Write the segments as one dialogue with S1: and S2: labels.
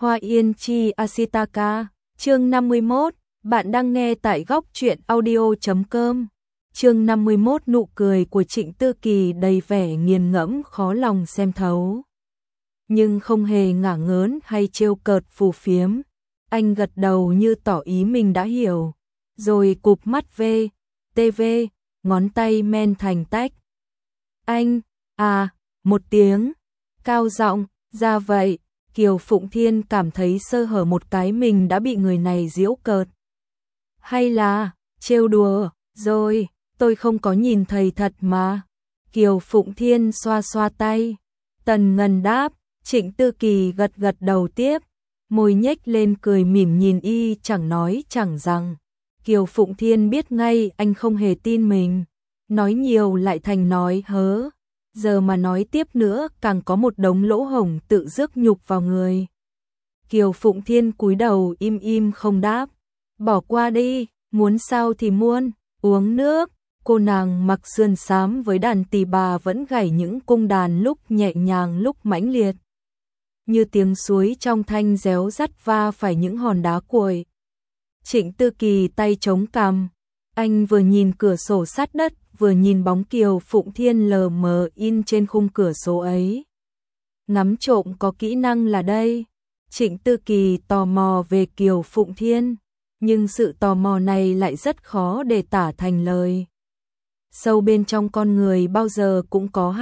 S1: Hoa Yên Chi Asitaka, chương 51, bạn đang nghe tại góc truyện audio.com. Chương 51, nụ cười của Trịnh Tư Kỳ đầy vẻ nghiền ngẫm khó lòng xem thấu. Nhưng không hề ngả ngớn hay trêu cợt phù phiếm, anh gật đầu như tỏ ý mình đã hiểu, rồi cụp mắt TV, ngón tay men thành tách. Anh, một tiếng, cao giọng, ra vậy. Kiều Phụng Thiên cảm thấy sơ hở một cái mình đã bị người này giễu cợt. Hay là, trêu đùa, rồi, tôi không có nhìn thầy thật mà. Kiều Phụng Thiên xoa xoa tay. Tần Ngân đáp, Trịnh Tư Kỳ gật gật đầu tiếp, môi nhếch lên cười mỉm nhìn y chẳng nói chẳng rằng. Kiều Phụng Thiên biết ngay anh không hề tin mình, nói nhiều lại thành nói hớ. Giờ mà nói tiếp nữa càng có một đống lỗ hổng tự rước nhục vào người. Kiều Phụng Thiên cúi đầu im im không đáp. Bỏ qua đi, muốn sao thì muôn, uống nước. Cô nàng mặc sườn xám với đàn tỳ bà vẫn gảy những cung đàn lúc nhẹ nhàng lúc mãnh liệt. Như tiếng suối trong thanh réo rắt va phải những hòn đá cuội. Trịnh Tư Kỳ tay chống cằm, anh vừa nhìn cửa sổ sát đất, vừa nhìn bóng Kiều Phụng Thiên lờ mờ in trên khung cửa sổ ấy. Ngắm trộm có kỹ năng là đây. Trịnh Tư Kỳ tò mò về Kiều Phụng Thiên, nhưng sự tò mò này lại rất khó để tả thành lời. Sâu bên trong con người bao giờ cũng có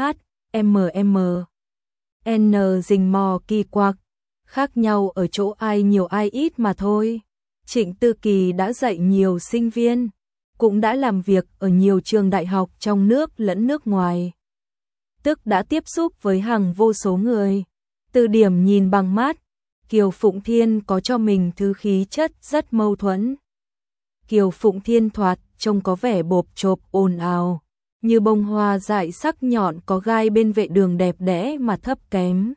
S1: N rình mò kỳ quặc, khác nhau ở chỗ ai nhiều ai ít mà thôi. Trịnh Tư Kỳ đã dạy nhiều sinh viên, cũng đã làm việc ở nhiều trường đại học trong nước lẫn nước ngoài. Tức đã tiếp xúc với hàng vô số người. Từ điểm nhìn bằng mắt, Kiều Phụng Thiên có cho mình thứ khí chất rất mâu thuẫn. Kiều Phụng Thiên thoạt trông có vẻ bộp chộp ồn ào, như bông hoa dại sắc nhọn có gai bên vệ đường đẹp đẽ mà thấp kém.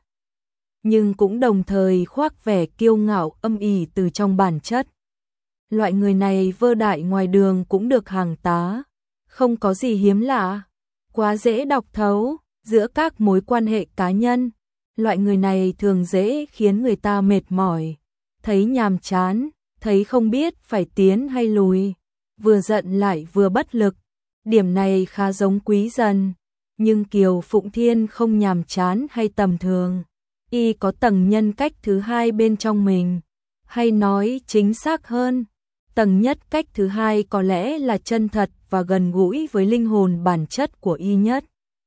S1: Nhưng cũng đồng thời khoác vẻ kiêu ngạo âm ỉ từ trong bản chất. Loại người này vơ đại ngoài đường cũng được hàng tá, không có gì hiếm lạ, quá dễ đọc thấu. Giữa các mối quan hệ cá nhân, loại người này thường dễ khiến người ta mệt mỏi, thấy nhàm chán, thấy không biết phải tiến hay lùi, vừa giận lại vừa bất lực. Điểm này khá giống Quý Dần, nhưng Kiều Phụng Thiên không nhàm chán hay tầm thường, y có tầng nhân cách thứ hai bên trong mình, hay nói chính xác hơn, tầng nhất cách thứ hai có lẽ là chân thật và gần gũi với linh hồn bản chất của y nhất.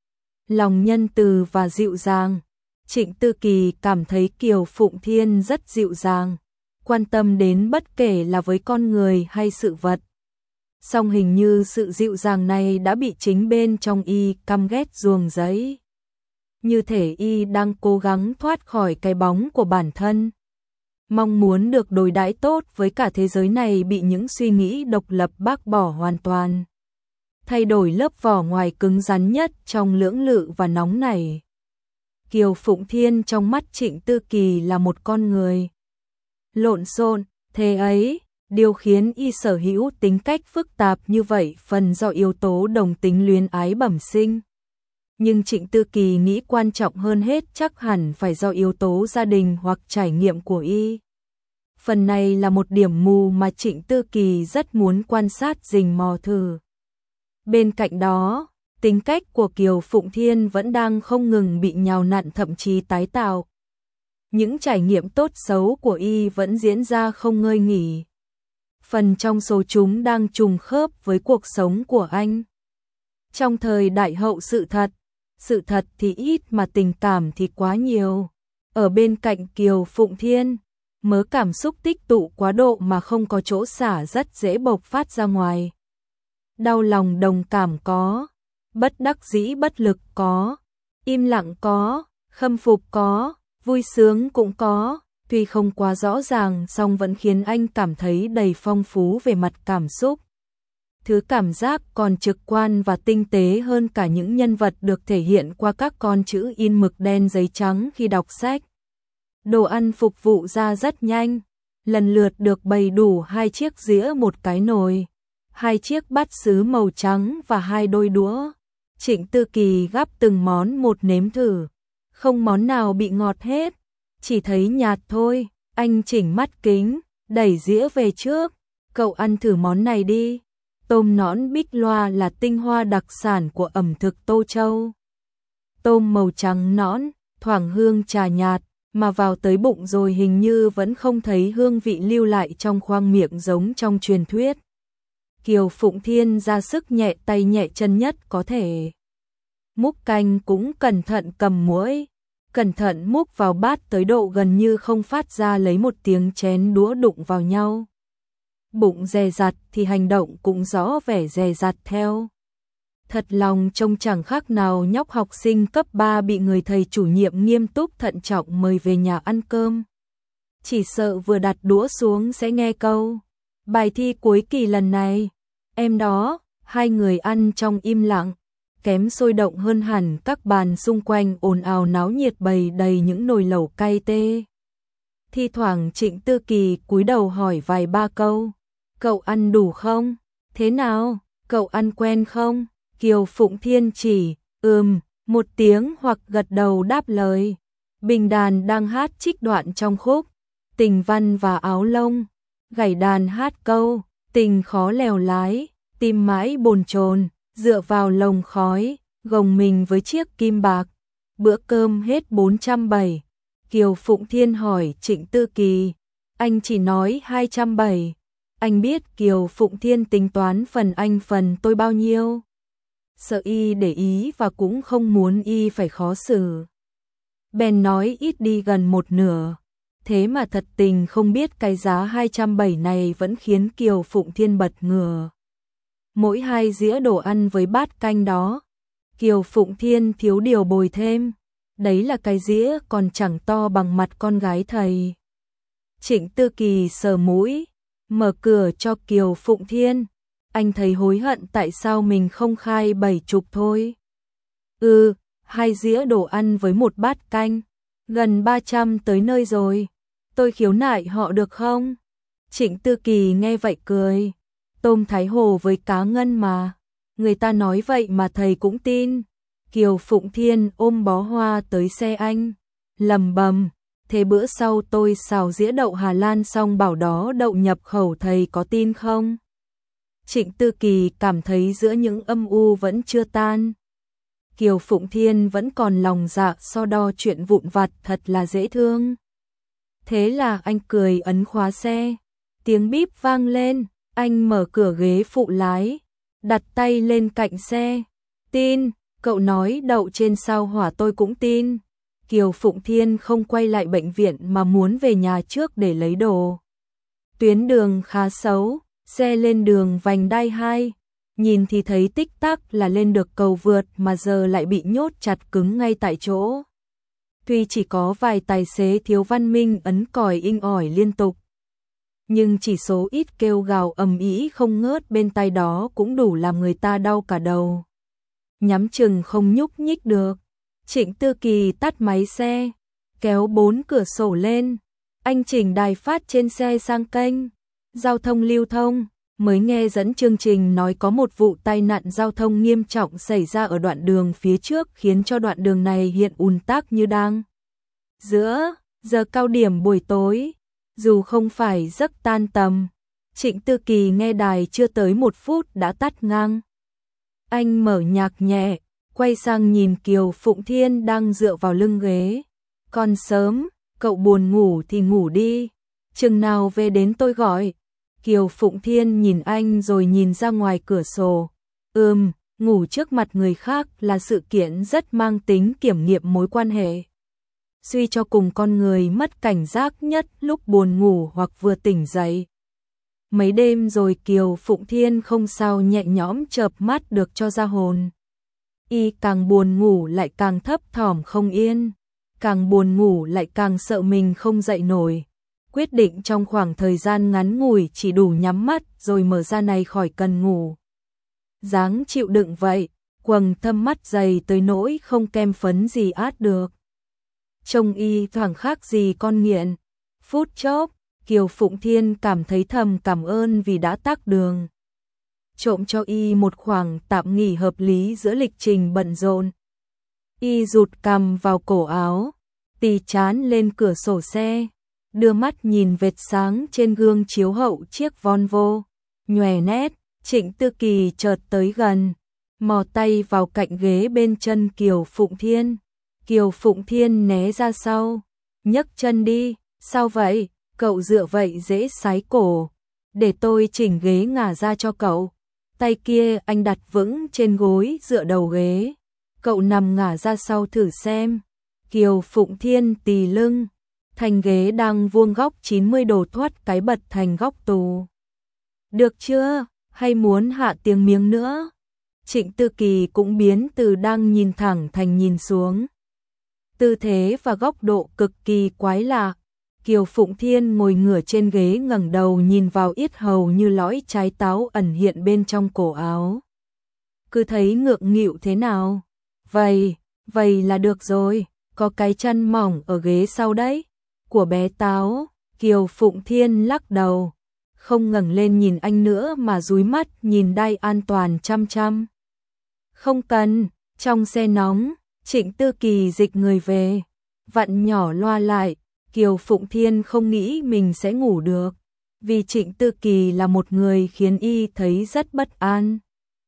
S1: Lòng nhân từ và dịu dàng. Trịnh Tư Kỳ cảm thấy Kiều Phụng Thiên rất dịu dàng, quan tâm đến bất kể là với con người hay sự vật. Song hình như sự dịu dàng này đã bị chính bên trong y căm ghét ruồng rẫy. Như thể y đang cố gắng thoát khỏi cái bóng của bản thân. Mong muốn được đối đãi tốt với cả thế giới này bị những suy nghĩ độc lập bác bỏ hoàn toàn. Thay đổi lớp vỏ ngoài cứng rắn nhất trong lưỡng lự và nóng nảy. Kiều Phụng Thiên trong mắt Trịnh Tư Kỳ là một con người lộn xộn, thế ấy, điều khiến y sở hữu tính cách phức tạp như vậy phần do yếu tố đồng tính luyến ái bẩm sinh. Nhưng Trịnh Tư Kỳ nghĩ quan trọng hơn hết chắc hẳn phải do yếu tố gia đình hoặc trải nghiệm của y. Phần này là một điểm mù mà Trịnh Tư Kỳ rất muốn quan sát rình mò thử. Bên cạnh đó, tính cách của Kiều Phụng Thiên vẫn đang không ngừng bị nhào nặn thậm chí tái tạo. Những trải nghiệm tốt xấu của y vẫn diễn ra không ngơi nghỉ. Phần trong số chúng đang trùng khớp với cuộc sống của anh. Trong thời đại hậu sự thật thì ít mà tình cảm thì quá nhiều. Ở bên cạnh Kiều Phụng Thiên, mớ cảm xúc tích tụ quá độ mà không có chỗ xả rất dễ bộc phát ra ngoài. Đau lòng đồng cảm có, bất đắc dĩ bất lực có, im lặng có, khâm phục có, vui sướng cũng có, tuy không quá rõ ràng song vẫn khiến anh cảm thấy đầy phong phú về mặt cảm xúc. Thứ cảm giác còn trực quan và tinh tế hơn cả những nhân vật được thể hiện qua các con chữ in mực đen giấy trắng khi đọc sách. Đồ ăn phục vụ ra rất nhanh, lần lượt được bày đủ 2 chiếc dĩa một cái nồi, 2 chiếc bát sứ màu trắng và 2 đôi đũa. Trịnh Tư Kỳ gắp từng món một nếm thử, không món nào bị ngọt hết, chỉ thấy nhạt thôi, Anh chỉnh mắt kính, đẩy dĩa về trước. Cậu ăn thử món này đi. Tôm nõn Bích Loa là tinh hoa đặc sản của ẩm thực Tô Châu. Tôm màu trắng nõn, thoảng hương trà nhạt, mà vào tới bụng rồi hình như vẫn không thấy hương vị lưu lại trong khoang miệng giống trong truyền thuyết. Kiều Phụng Thiên ra sức nhẹ tay nhẹ chân nhất có thể. Múc canh cũng cẩn thận cầm muỗng, cẩn thận múc vào bát tới độ gần như không phát ra lấy một tiếng chén đũa đụng vào nhau. Bụng dè dặt thì hành động cũng rõ vẻ dè dặt theo. Thật lòng trông chẳng khác nào nhóc học sinh cấp 3 bị người thầy chủ nhiệm nghiêm túc thận trọng mời về nhà ăn cơm. Chỉ sợ vừa đặt đũa xuống sẽ nghe câu bài thi cuối kỳ lần này, em đó. Hai người ăn trong im lặng, kém sôi động hơn hẳn các bàn xung quanh ồn ào náo nhiệt bày đầy những nồi lẩu cay tê. Thi thoảng Trịnh Tư Kỳ cúi đầu hỏi vài ba câu. Cậu ăn đủ không? Thế nào? Cậu ăn quen không? Kiều Phụng Thiên chỉ, một tiếng hoặc gật đầu đáp lời. Bình đàn đang hát trích đoạn trong khúc Tình Văn và Áo Lông. Gảy đàn hát câu tình khó lèo lái, tim mãi bồn chồn, dựa vào lồng khói, gồng mình với chiếc kim bạc. Bữa cơm hết 407. Kiều Phụng Thiên hỏi Trịnh Tư Kỳ, anh chỉ nói 207. Anh biết Kiều Phụng Thiên tính toán phần anh phần tôi bao nhiêu. Sợ y để ý và cũng không muốn y phải khó xử. Bèn nói ít đi gần một nửa. Thế mà thật tình không biết cái giá 207 này vẫn khiến Kiều Phụng Thiên bật ngửa. Mỗi 2 dĩa đồ ăn với bát canh đó, Kiều Phụng Thiên thiếu điều bồi thêm. Đấy là cái dĩa còn chẳng to bằng mặt con gái thầy. Trịnh Tư Kỳ sờ mũi, mở cửa cho Kiều Phụng Thiên. Anh thấy hối hận tại sao mình không khai 70 thôi. 2 dĩa đồ ăn với một bát canh, gần 300 tới nơi rồi. Tôi khiếu nại họ được không? Trịnh Tư Kỳ nghe vậy cười. Tôm Thái Hồ với cá ngân mà. Người ta nói vậy mà thầy cũng tin. Kiều Phụng Thiên ôm bó hoa tới xe anh, lầm bầm. Thế bữa sau tôi xào dĩa đậu Hà Lan xong bảo đó đậu nhập khẩu, thầy có tin không? Trịnh Tư Kỳ cảm thấy giữa những âm u vẫn chưa tan. Kiều Phụng Thiên vẫn còn lòng dạ so đo chuyện vụn vặt thật là dễ thương. Thế là anh cười ấn khóa xe. Tiếng bíp vang lên, anh mở cửa ghế phụ lái, đặt tay lên cạnh xe. Tin, cậu nói đậu trên sao hỏa tôi cũng tin. Kiều Phụng Thiên không quay lại bệnh viện mà muốn về nhà trước để lấy đồ. Tuyến đường khá xấu, xe lên đường vành đai 2, nhìn thì thấy tích tắc là lên được cầu vượt mà giờ lại bị nhốt chặt cứng ngay tại chỗ. Tuy chỉ có vài tài xế thiếu văn minh ấn còi inh ỏi liên tục, nhưng chỉ số ít kêu gào ầm ĩ không ngớt bên tai đó cũng đủ làm người ta đau cả đầu. Nhắm chừng không nhúc nhích được. Trịnh Tư Kỳ tắt máy xe, kéo 4 cửa sổ lên. Anh chỉnh đài phát trên xe sang kênh giao thông lưu thông. Mới nghe dẫn chương trình nói có một vụ tai nạn giao thông nghiêm trọng xảy ra ở đoạn đường phía trước khiến cho đoạn đường này hiện ùn tắc như đang giữa giờ cao điểm buổi tối. Dù không phải giấc tan tầm, Trịnh Tư Kỳ nghe đài chưa tới 1 phút đã tắt ngang. Anh mở nhạc nhẹ, quay sang nhìn Kiều Phụng Thiên đang dựa vào lưng ghế. Còn sớm, cậu buồn ngủ thì ngủ đi, chừng nào về đến tôi gọi. Kiều Phụng Thiên nhìn anh rồi nhìn ra ngoài cửa sổ. Ngủ trước mặt người khác là sự kiện rất mang tính kiểm nghiệm mối quan hệ. Suy cho cùng con người mất cảnh giác nhất lúc buồn ngủ hoặc vừa tỉnh dậy. Mấy đêm rồi Kiều Phụng Thiên không sao nhẹ nhõm chợp mắt được cho ra hồn. Y càng buồn ngủ lại càng thấp thỏm không yên, càng buồn ngủ lại càng sợ mình không dậy nổi. Quyết định trong khoảng thời gian ngắn ngủi chỉ đủ nhắm mắt rồi mở ra này khỏi cần ngủ. Dáng chịu đựng vậy, quầng thâm mắt dày tới nỗi không kem phấn gì át được. Trông y thoảng khác gì con nghiện. Phút chốc, Kiều Phụng Thiên cảm thấy thầm cảm ơn vì đã tắc đường. Trộm cho y một khoảng tạm nghỉ hợp lý giữa lịch trình bận rộn. Y rụt cằm vào cổ áo, tì trán lên cửa sổ xe, đưa mắt nhìn vệt sáng trên gương chiếu hậu chiếc Volvo, nhòe nét. Trịnh Tư Kỳ chợt tới gần, mò tay vào cạnh ghế bên chân Kiều Phụng Thiên. Kiều Phụng Thiên né ra sau, nhấc chân đi. Sao vậy? Cậu dựa vậy dễ sái cổ. Để tôi chỉnh ghế ngả ra cho cậu. Tay kia anh đặt vững trên gối dựa đầu ghế. Cậu nằm ngả ra sau thử xem. Kiều Phụng Thiên tì lưng. Thành ghế đang vuông góc 90 độ thoát cái bật thành góc tù. Được chưa? Hay muốn hạ tiếng miếng nữa? Trịnh Tư Kỳ cũng biến từ đang nhìn thẳng thành nhìn xuống. Tư thế và góc độ cực kỳ quái lạ. Kiều Phụng Thiên ngồi ngửa trên ghế ngẩng đầu nhìn vào yết hầu như lõi trái táo ẩn hiện bên trong cổ áo. Cứ thấy ngượng nghịu thế nào? Vậy là được rồi, có cái chân mỏng ở ghế sau đấy. Của bé táo. Kiều Phụng Thiên lắc đầu, không ngẩng lên nhìn anh nữa mà dúi mắt nhìn đai an toàn chăm chăm. Không cần. Trong xe nóng, Trịnh Tư Kỳ dịch người về, vặn nhỏ loa lại. Kiều Phụng Thiên không nghĩ mình sẽ ngủ được, vì Trịnh Tư Kỳ là một người khiến y thấy rất bất an.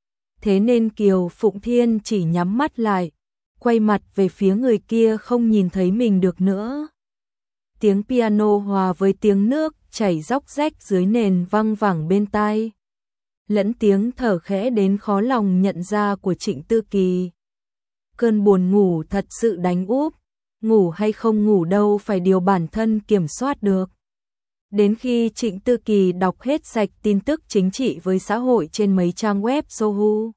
S1: Thế nên Kiều Phụng Thiên chỉ nhắm mắt lại, quay mặt về phía người kia không nhìn thấy mình được nữa. Tiếng piano hòa với tiếng nước chảy róc rách dưới nền văng vẳng bên tai, lẫn tiếng thở khẽ đến khó lòng nhận ra của Trịnh Tư Kỳ. Cơn buồn ngủ thật sự đánh úp, ngủ hay không ngủ đâu phải điều bản thân kiểm soát được. Đến khi Trịnh Tư Kỳ đọc hết sạch tin tức chính trị với xã hội trên mấy trang web Sohu,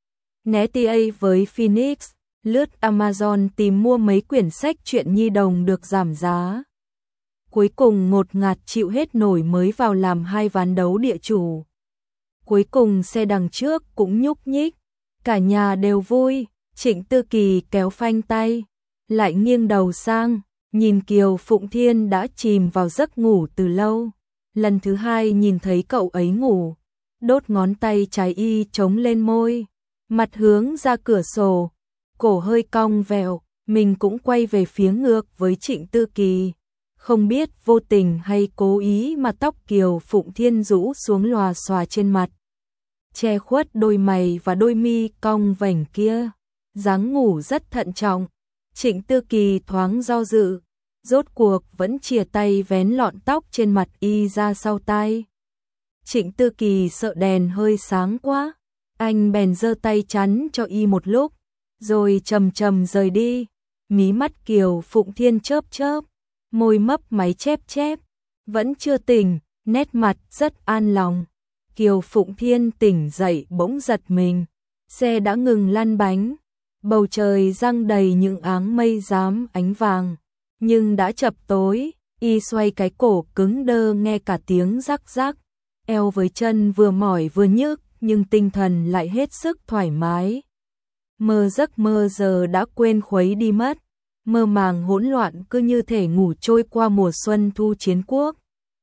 S1: Netia với Phoenix, lướt Amazon tìm mua mấy quyển sách truyện nhi đồng được giảm giá. Cuối cùng ngột ngạt chịu hết nổi mới vào làm 2 ván đấu địa chủ. Cuối cùng xe đằng trước cũng nhúc nhích, cả nhà đều vui. Trịnh Tư Kỳ kéo phanh tay, lại nghiêng đầu sang, nhìn Kiều Phụng Thiên đã chìm vào giấc ngủ từ lâu. Lần thứ 2 nhìn thấy cậu ấy ngủ, đốt ngón tay trái y chống lên môi, mặt hướng ra cửa sổ, cổ hơi cong vẹo, mình cũng quay về phía ngược với Trịnh Tư Kỳ. Không biết vô tình hay cố ý mà tóc Kiều Phụng Thiên rũ xuống lòa xòa trên mặt, che khuất đôi mày và đôi mi cong vành kia. Dáng ngủ rất thận trọng. Trịnh Tư Kỳ thoáng do dự, rốt cuộc vẫn chìa tay vén lọn tóc trên mặt y ra sau tai. Trịnh Tư Kỳ sợ đèn hơi sáng quá, anh bèn giơ tay chắn cho y một lúc, rồi chậm chậm rời đi. Mí mắt Kiều Phụng Thiên chớp chớp, môi mấp máy chép chép, vẫn chưa tỉnh, nét mặt rất an lòng. Kiều Phụng Thiên tỉnh dậy bỗng giật mình, xe đã ngừng lăn bánh. Bầu trời răng đầy những áng mây rám ánh vàng, nhưng đã chập tối. Y xoay cái cổ cứng đơ nghe cả tiếng rắc rắc, eo với chân vừa mỏi vừa nhức nhưng tinh thần lại hết sức thoải mái. Mơ giấc mơ giờ đã quên khuấy đi mất, mơ màng hỗn loạn cứ như thể ngủ trôi qua mùa xuân thu chiến quốc.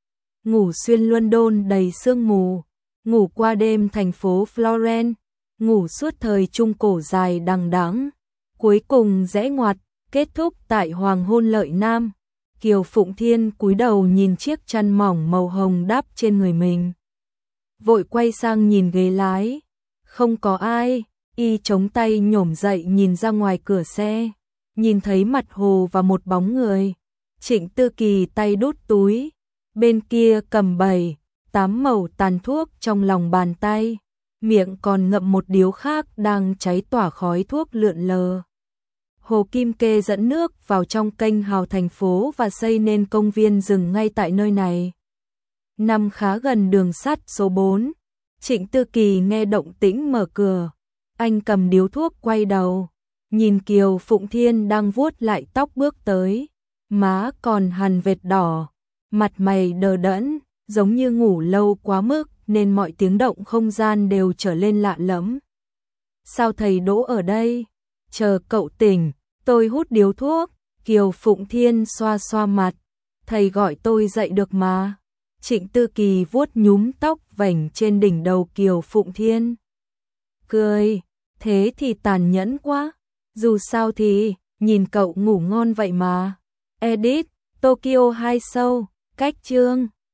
S1: Ngủ xuyên London đầy sương mù, ngủ qua đêm thành phố Florence, ngủ suốt thời Trung Cổ dài đằng đẵng, cuối cùng rẽ ngoặt, kết thúc tại hoàng hôn Lợi Nam. Kiều Phụng Thiên cúi đầu nhìn chiếc chăn mỏng màu hồng đắp trên người mình, vội quay sang nhìn ghế lái, không có ai. Y chống tay nhổm dậy nhìn ra ngoài cửa xe, nhìn thấy mặt hồ và một bóng người. Trịnh Tư Kỳ tay đút túi, bên kia cầm 7-8 mẩu tàn thuốc trong lòng bàn tay, miệng còn ngậm một điếu khác đang cháy tỏa khói thuốc lượn lờ. Hồ Kim Kê dẫn nước vào trong kênh hào thành phố và xây nên công viên rừng ngay tại nơi này. Nằm khá gần đường sắt số 4, Trịnh Tư Kỳ nghe động tĩnh mở cửa. Anh cầm điếu thuốc quay đầu, nhìn Kiều Phụng Thiên đang vuốt lại tóc bước tới, má còn hằn vệt đỏ, mặt mày đờ đẫn, giống như ngủ lâu quá mức nên mọi tiếng động không gian đều trở lên lạ lẫm. Sao thầy đỗ ở đây? Chờ cậu tỉnh, tôi hút điếu thuốc. Kiều Phụng Thiên xoa xoa mặt, thầy gọi tôi dậy được mà. Trịnh Tư Kỳ vuốt nhúm tóc vành trên đỉnh đầu Kiều Phụng Thiên, cười, thế thì tàn nhẫn quá. Dù sao thì, nhìn cậu ngủ ngon vậy mà. Edit, Tokyo 2 Show, Cách chương